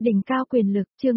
Đỉnh cao quyền lực, chương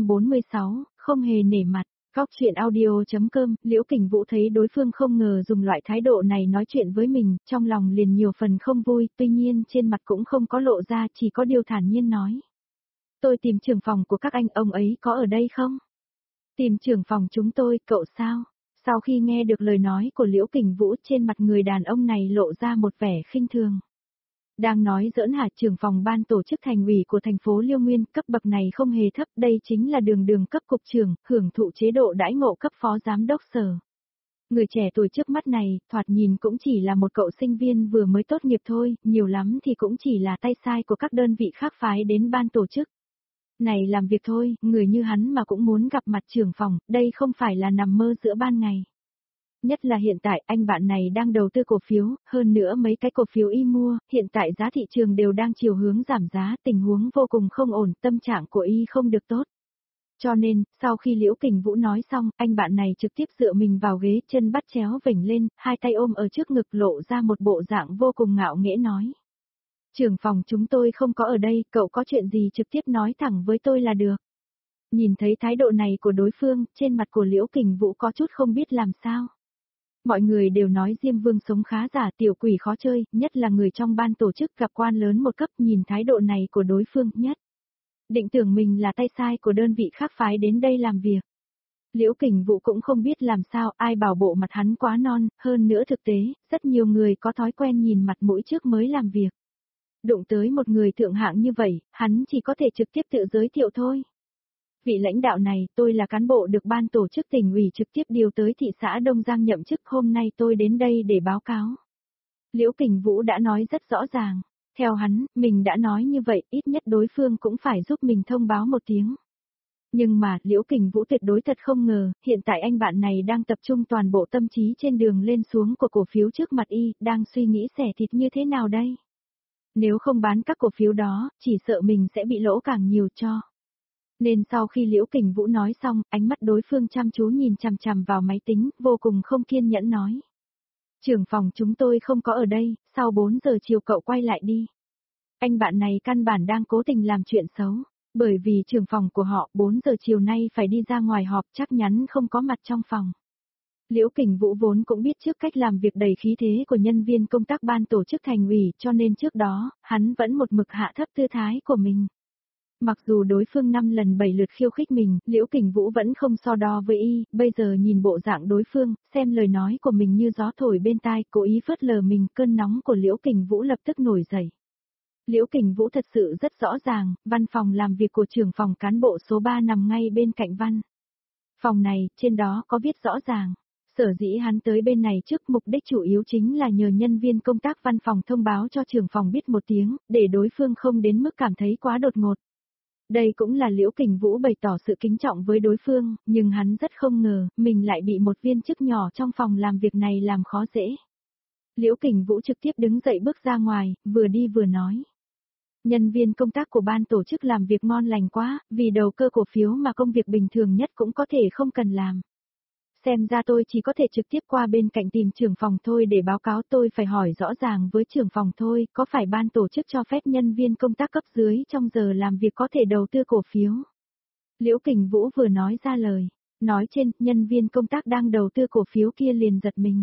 346, không hề nể mặt. Góc chuyện audio.com, Liễu Kình Vũ thấy đối phương không ngờ dùng loại thái độ này nói chuyện với mình, trong lòng liền nhiều phần không vui, tuy nhiên trên mặt cũng không có lộ ra, chỉ có điều thản nhiên nói. Tôi tìm trưởng phòng của các anh, ông ấy có ở đây không? Tìm trưởng phòng chúng tôi, cậu sao? Sau khi nghe được lời nói của Liễu Kình Vũ, trên mặt người đàn ông này lộ ra một vẻ khinh thường. Đang nói giỡn hả? Trưởng phòng ban tổ chức thành ủy của thành phố Liêu Nguyên, cấp bậc này không hề thấp, đây chính là đường cấp cục trưởng, hưởng thụ chế độ đãi ngộ cấp phó giám đốc sở. Người trẻ tuổi trước mắt này, thoạt nhìn cũng chỉ là một cậu sinh viên vừa mới tốt nghiệp thôi, nhiều lắm thì cũng chỉ là tay sai của các đơn vị khác phái đến ban tổ chức. Này làm việc thôi, người như hắn mà cũng muốn gặp mặt trưởng phòng, đây không phải là nằm mơ giữa ban ngày. Nhất là hiện tại anh bạn này đang đầu tư cổ phiếu, hơn nữa mấy cái cổ phiếu y mua, hiện tại giá thị trường đều đang chiều hướng giảm giá, tình huống vô cùng không ổn, tâm trạng của y không được tốt. Cho nên, sau khi Liễu Kình Vũ nói xong, anh bạn này trực tiếp dựa mình vào ghế, chân bắt chéo vểnh lên, hai tay ôm ở trước ngực lộ ra một bộ dạng vô cùng ngạo nghễ nói. Trưởng phòng chúng tôi không có ở đây, cậu có chuyện gì trực tiếp nói thẳng với tôi là được. Nhìn thấy thái độ này của đối phương, trên mặt của Liễu Kình Vũ có chút không biết làm sao. Mọi người đều nói Diêm Vương sống khá giả, tiểu quỷ khó chơi, nhất là người trong ban tổ chức gặp quan lớn một cấp, nhìn thái độ này của đối phương, nhất định tưởng mình là tay sai của đơn vị khác phái đến đây làm việc. Liễu Kình Vũ cũng không biết làm sao, ai bảo bộ mặt hắn quá non, hơn nữa thực tế, rất nhiều người có thói quen nhìn mặt mũi trước mới làm việc. Đụng tới một người thượng hạng như vậy, hắn chỉ có thể trực tiếp tự giới thiệu thôi. Vị lãnh đạo này, tôi là cán bộ được ban tổ chức tỉnh ủy trực tiếp điều tới thị xã Đông Giang nhậm chức, hôm nay tôi đến đây để báo cáo. Liễu Kình Vũ đã nói rất rõ ràng, theo hắn, mình đã nói như vậy, ít nhất đối phương cũng phải giúp mình thông báo một tiếng. Nhưng mà, Liễu Kình Vũ tuyệt đối thật không ngờ, hiện tại anh bạn này đang tập trung toàn bộ tâm trí trên đường lên xuống của cổ phiếu trước mặt y, đang suy nghĩ xẻ thịt như thế nào đây? Nếu không bán các cổ phiếu đó, chỉ sợ mình sẽ bị lỗ càng nhiều cho. Nên sau khi Liễu Kình Vũ nói xong, ánh mắt đối phương chăm chú nhìn chằm chằm vào máy tính, vô cùng không kiên nhẫn nói. Trưởng phòng chúng tôi không có ở đây, sau 4 giờ chiều cậu quay lại đi. Anh bạn này căn bản đang cố tình làm chuyện xấu, bởi vì trưởng phòng của họ 4 giờ chiều nay phải đi ra ngoài họp, chắc chắn không có mặt trong phòng. Liễu Kình Vũ vốn cũng biết trước cách làm việc đầy khí thế của nhân viên công tác ban tổ chức thành ủy, cho nên trước đó, hắn vẫn một mực hạ thấp tư thái của mình. Mặc dù đối phương 5 lần 7 lượt khiêu khích mình, Liễu Kình Vũ vẫn không so đo với y, bây giờ nhìn bộ dạng đối phương, xem lời nói của mình như gió thổi bên tai, cố ý phớt lờ mình, cơn nóng của Liễu Kình Vũ lập tức nổi dậy. Liễu Kình Vũ thật sự rất rõ ràng, văn phòng làm việc của trưởng phòng cán bộ số 3 nằm ngay bên cạnh văn phòng này, trên đó có viết rõ ràng. Sở dĩ hắn tới bên này trước, mục đích chủ yếu chính là nhờ nhân viên công tác văn phòng thông báo cho trưởng phòng biết một tiếng, để đối phương không đến mức cảm thấy quá đột ngột. Đây cũng là Liễu Kình Vũ bày tỏ sự kính trọng với đối phương, nhưng hắn rất không ngờ, mình lại bị một viên chức nhỏ trong phòng làm việc này làm khó dễ. Liễu Kình Vũ trực tiếp đứng dậy bước ra ngoài, vừa đi vừa nói. Nhân viên công tác của ban tổ chức làm việc ngon lành quá, vì đầu cơ cổ phiếu mà công việc bình thường nhất cũng có thể không cần làm. Xem ra tôi chỉ có thể trực tiếp qua bên cạnh tìm trưởng phòng thôi để báo cáo, tôi phải hỏi rõ ràng với trưởng phòng thôi, có phải ban tổ chức cho phép nhân viên công tác cấp dưới trong giờ làm việc có thể đầu tư cổ phiếu? Liễu Kình Vũ vừa nói ra lời, nói trên, nhân viên công tác đang đầu tư cổ phiếu kia liền giật mình.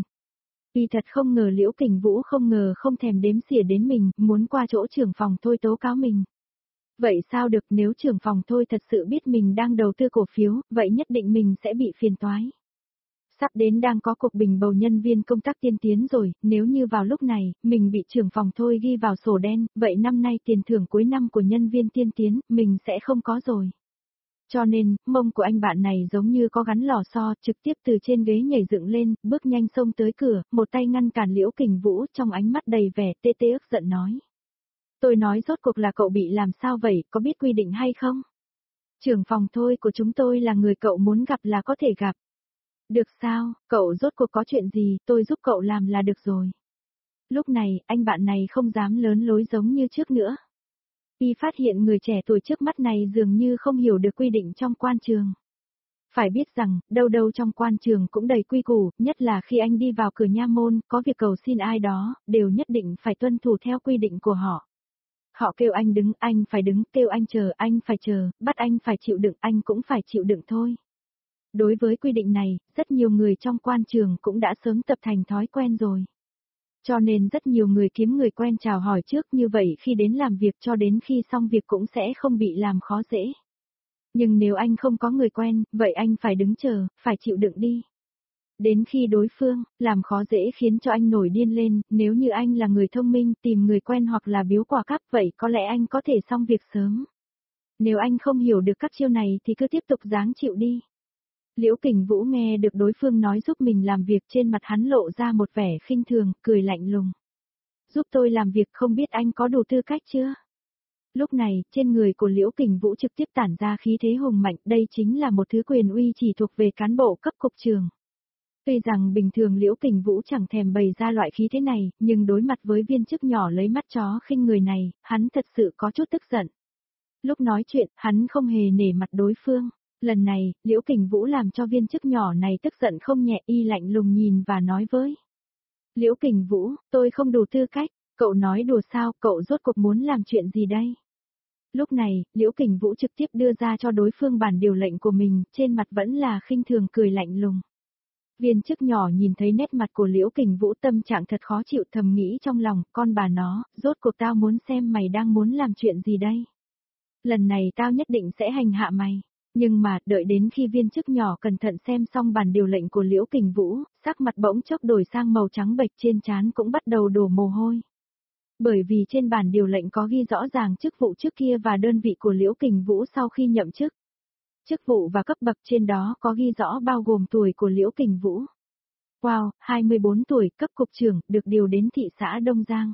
Y thật không ngờ Liễu Kình Vũ không thèm đếm xỉa đến mình, muốn qua chỗ trưởng phòng thôi tố cáo mình. Vậy sao được, nếu trưởng phòng thôi thật sự biết mình đang đầu tư cổ phiếu, vậy nhất định mình sẽ bị phiền toái. Sắp đến đang có cuộc bình bầu nhân viên công tác tiên tiến rồi, nếu như vào lúc này, mình bị trưởng phòng thôi ghi vào sổ đen, vậy năm nay tiền thưởng cuối năm của nhân viên tiên tiến, mình sẽ không có rồi. Cho nên, mông của anh bạn này giống như có gắn lò xo, trực tiếp từ trên ghế nhảy dựng lên, bước nhanh xông tới cửa, một tay ngăn cản Liễu Kình Vũ, trong ánh mắt đầy vẻ tê tê ức giận nói. Tôi nói rốt cuộc là cậu bị làm sao vậy, có biết quy định hay không? Trưởng phòng thôi của chúng tôi là người cậu muốn gặp là có thể gặp. Được sao, cậu rốt cuộc có chuyện gì, tôi giúp cậu làm là được rồi. Lúc này, anh bạn này không dám lớn lối giống như trước nữa. Y phát hiện người trẻ tuổi trước mắt này dường như không hiểu được quy định trong quan trường. Phải biết rằng, đâu đâu trong quan trường cũng đầy quy củ, nhất là khi anh đi vào cửa nha môn, có việc cầu xin ai đó, đều nhất định phải tuân thủ theo quy định của họ. Họ kêu anh đứng, anh phải đứng, kêu anh chờ, anh phải chờ, bắt anh phải chịu đựng, anh cũng phải chịu đựng thôi. Đối với quy định này, rất nhiều người trong quan trường cũng đã sớm tập thành thói quen rồi. Cho nên rất nhiều người kiếm người quen chào hỏi trước, như vậy khi đến làm việc cho đến khi xong việc cũng sẽ không bị làm khó dễ. Nhưng nếu anh không có người quen, vậy anh phải đứng chờ, phải chịu đựng đi. Đến khi đối phương làm khó dễ khiến cho anh nổi điên lên, nếu như anh là người thông minh tìm người quen hoặc là biếu quà cáp, vậy có lẽ anh có thể xong việc sớm. Nếu anh không hiểu được các chiêu này thì cứ tiếp tục ráng chịu đi. Liễu Kình Vũ nghe được đối phương nói giúp mình làm việc, trên mặt hắn lộ ra một vẻ khinh thường, cười lạnh lùng. Giúp tôi làm việc, không biết anh có đủ tư cách chưa? Lúc này, trên người của Liễu Kình Vũ trực tiếp tản ra khí thế hùng mạnh, đây chính là một thứ quyền uy chỉ thuộc về cán bộ cấp cục trưởng. Tuy rằng bình thường Liễu Kình Vũ chẳng thèm bày ra loại khí thế này, nhưng đối mặt với viên chức nhỏ lấy mắt chó khinh người này, hắn thật sự có chút tức giận. Lúc nói chuyện, hắn không hề nể mặt đối phương. Lần này, Liễu Kình Vũ làm cho viên chức nhỏ này tức giận không nhẹ, y lạnh lùng nhìn và nói với. Liễu Kình Vũ, tôi không đủ tư cách, cậu nói đùa sao, cậu rốt cuộc muốn làm chuyện gì đây? Lúc này, Liễu Kình Vũ trực tiếp đưa ra cho đối phương bản điều lệnh của mình, trên mặt vẫn là khinh thường cười lạnh lùng. Viên chức nhỏ nhìn thấy nét mặt của Liễu Kình Vũ tâm trạng thật khó chịu, thầm nghĩ trong lòng, con bà nó, rốt cuộc tao muốn xem mày đang muốn làm chuyện gì đây? Lần này tao nhất định sẽ hành hạ mày. Nhưng mà, đợi đến khi viên chức nhỏ cẩn thận xem xong bản điều lệnh của Liễu Kình Vũ, sắc mặt bỗng chốc đổi sang màu trắng bệch, trên trán cũng bắt đầu đổ mồ hôi. Bởi vì trên bản điều lệnh có ghi rõ ràng chức vụ trước kia và đơn vị của Liễu Kình Vũ sau khi nhậm chức. Chức vụ và cấp bậc trên đó có ghi rõ bao gồm tuổi của Liễu Kình Vũ. Wow, 24 tuổi, cấp cục trưởng, được điều đến thị xã Đông Giang.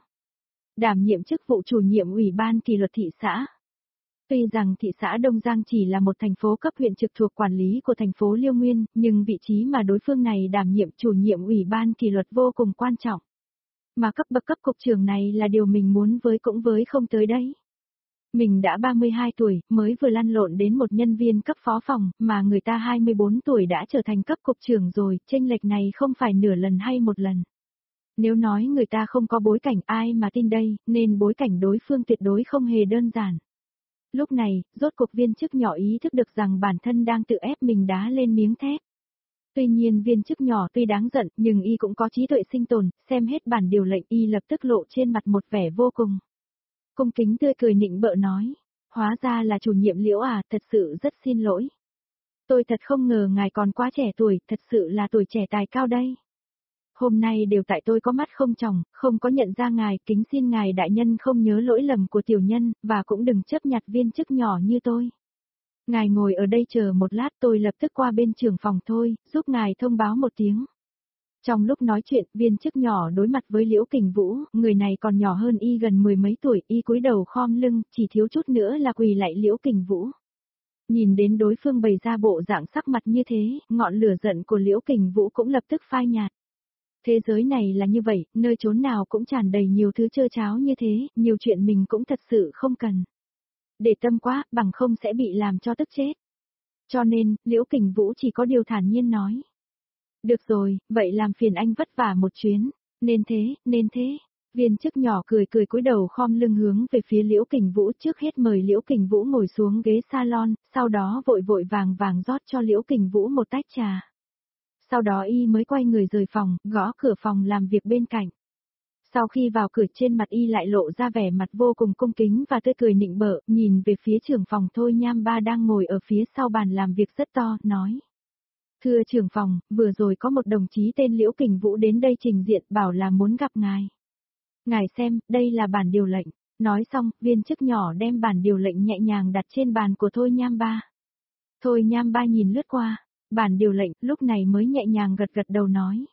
Đảm nhiệm chức vụ chủ nhiệm ủy ban kỷ luật thị xã. Tuy rằng thị xã Đông Giang chỉ là một thành phố cấp huyện trực thuộc quản lý của thành phố Liêu Nguyên, nhưng vị trí mà đối phương này đảm nhiệm chủ nhiệm ủy ban kỷ luật vô cùng quan trọng. Mà cấp bậc cấp cục trưởng này là điều mình muốn với cũng với không tới đấy. Mình đã 32 tuổi, mới vừa lăn lộn đến một nhân viên cấp phó phòng, mà người ta 24 tuổi đã trở thành cấp cục trưởng rồi, chênh lệch này không phải nửa lần hay một lần. Nếu nói người ta không có bối cảnh ai mà tin đây, nên bối cảnh đối phương tuyệt đối không hề đơn giản. Lúc này, rốt cuộc viên chức nhỏ ý thức được rằng bản thân đang tự ép mình đá lên miếng thép. Tuy nhiên viên chức nhỏ tuy đáng giận, nhưng y cũng có trí tuệ sinh tồn, xem hết bản điều lệnh y lập tức lộ trên mặt một vẻ vô cùng cung kính tươi cười nịnh bợ nói. Hóa ra là chủ nhiệm Liễu à, thật sự rất xin lỗi. Tôi thật không ngờ ngài còn quá trẻ tuổi, thật sự là tuổi trẻ tài cao đây. Hôm nay đều tại tôi có mắt không tròng, không có nhận ra ngài, kính xin ngài đại nhân không nhớ lỗi lầm của tiểu nhân, và cũng đừng chấp nhặt viên chức nhỏ như tôi. Ngài ngồi ở đây chờ một lát, tôi lập tức qua bên trưởng phòng thôi, giúp ngài thông báo một tiếng. Trong lúc nói chuyện, viên chức nhỏ đối mặt với Liễu Kình Vũ, người này còn nhỏ hơn y gần mười mấy tuổi, y cúi đầu khom lưng, chỉ thiếu chút nữa là quỳ lạy Liễu Kình Vũ. Nhìn đến đối phương bày ra bộ dạng sắc mặt như thế, ngọn lửa giận của Liễu Kình Vũ cũng lập tức phai nhạt. Thế giới này là như vậy, nơi chốn nào cũng tràn đầy nhiều thứ trơ tráo như thế, nhiều chuyện mình cũng thật sự không cần. Để tâm quá, bằng không sẽ bị làm cho tức chết. Cho nên, Liễu Kình Vũ chỉ có điều thản nhiên nói. Được rồi, vậy làm phiền anh vất vả một chuyến, nên thế. Viên chức nhỏ cười cười cúi đầu khom lưng hướng về phía Liễu Kình Vũ, trước hết mời Liễu Kình Vũ ngồi xuống ghế salon, sau đó vội vội vàng vàng rót cho Liễu Kình Vũ một tách trà. Sau đó y mới quay người rời phòng, gõ cửa phòng làm việc bên cạnh. Sau khi vào cửa, trên mặt y lại lộ ra vẻ mặt vô cùng cung kính và tươi cười nịnh bợ, nhìn về phía trưởng phòng Thôi Nham Ba đang ngồi ở phía sau bàn làm việc rất to, nói. Thưa trưởng phòng, vừa rồi có một đồng chí tên Liễu Kình Vũ đến đây trình diện bảo là muốn gặp ngài. Ngài xem, đây là bản điều lệnh. Nói xong, viên chức nhỏ đem bản điều lệnh nhẹ nhàng đặt trên bàn của Thôi Nham Ba. Thôi Nham Ba nhìn lướt qua, bản điều lệnh, lúc này mới nhẹ nhàng gật gật đầu nói.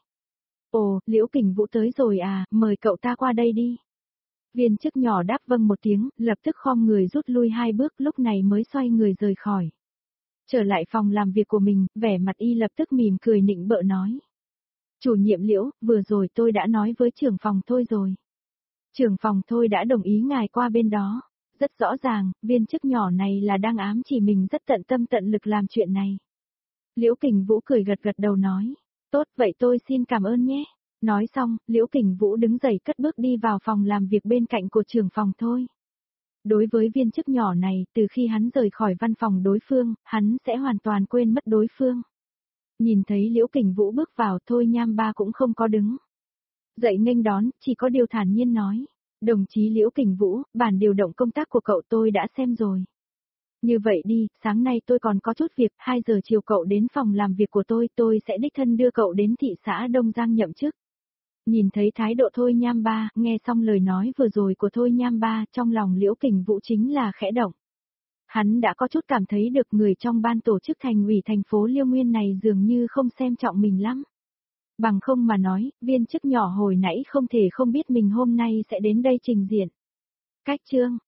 Ồ, Liễu Kình Vũ tới rồi à, mời cậu ta qua đây đi. Viên chức nhỏ đáp vâng một tiếng, lập tức khom người rút lui 2 bước, lúc này mới xoay người rời khỏi. Trở lại phòng làm việc của mình, vẻ mặt y lập tức mỉm cười nịnh bợ nói. Chủ nhiệm Liễu, vừa rồi tôi đã nói với trưởng phòng Thôi rồi. Trưởng phòng Thôi đã đồng ý ngài qua bên đó. Rất rõ ràng, viên chức nhỏ này là đang ám chỉ mình rất tận tâm tận lực làm chuyện này. Liễu Kình Vũ cười gật gật đầu nói. Tốt, vậy tôi xin cảm ơn nhé. Nói xong, Liễu Kình Vũ đứng dậy cất bước đi vào phòng làm việc bên cạnh của trưởng phòng Thôi. Đối với viên chức nhỏ này, từ khi hắn rời khỏi văn phòng đối phương, hắn sẽ hoàn toàn quên mất đối phương. Nhìn thấy Liễu Kình Vũ bước vào, Thôi Nham Ba cũng không có đứng dậy nghênh đón, chỉ có điều thản nhiên nói. Đồng chí Liễu Kình Vũ, bản điều động công tác của cậu tôi đã xem rồi. Như vậy đi, sáng nay tôi còn có chút việc, 2 giờ chiều cậu đến phòng làm việc của tôi sẽ đích thân đưa cậu đến thị xã Đông Giang nhậm chức. Nhìn thấy thái độ Thôi Nham Ba, nghe xong lời nói vừa rồi của Thôi Nham Ba, trong lòng Liễu Kình Vũ chính là khẽ động. Hắn đã có chút cảm thấy được người trong ban tổ chức thành ủy thành phố Liêu Nguyên này dường như không xem trọng mình lắm. Bằng không mà nói, viên chức nhỏ hồi nãy không thể không biết mình hôm nay sẽ đến đây trình diện. Cách chương